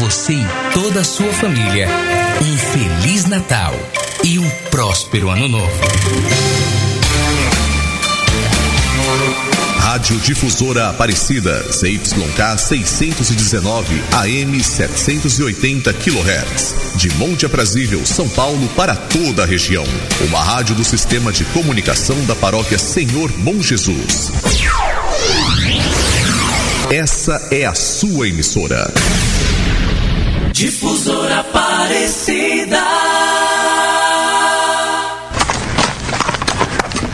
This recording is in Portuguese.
você e toda a sua família um Feliz Natal e um próspero Ano Novo. Rádio Difusora Aparecida, CYK 619, AM 780 kHz. De Monte Aprazível, São Paulo, para toda a região. Uma rádio do Sistema de Comunicação da Paróquia Senhor Bom Jesus. Essa é a sua emissora. Difusora Aparecida.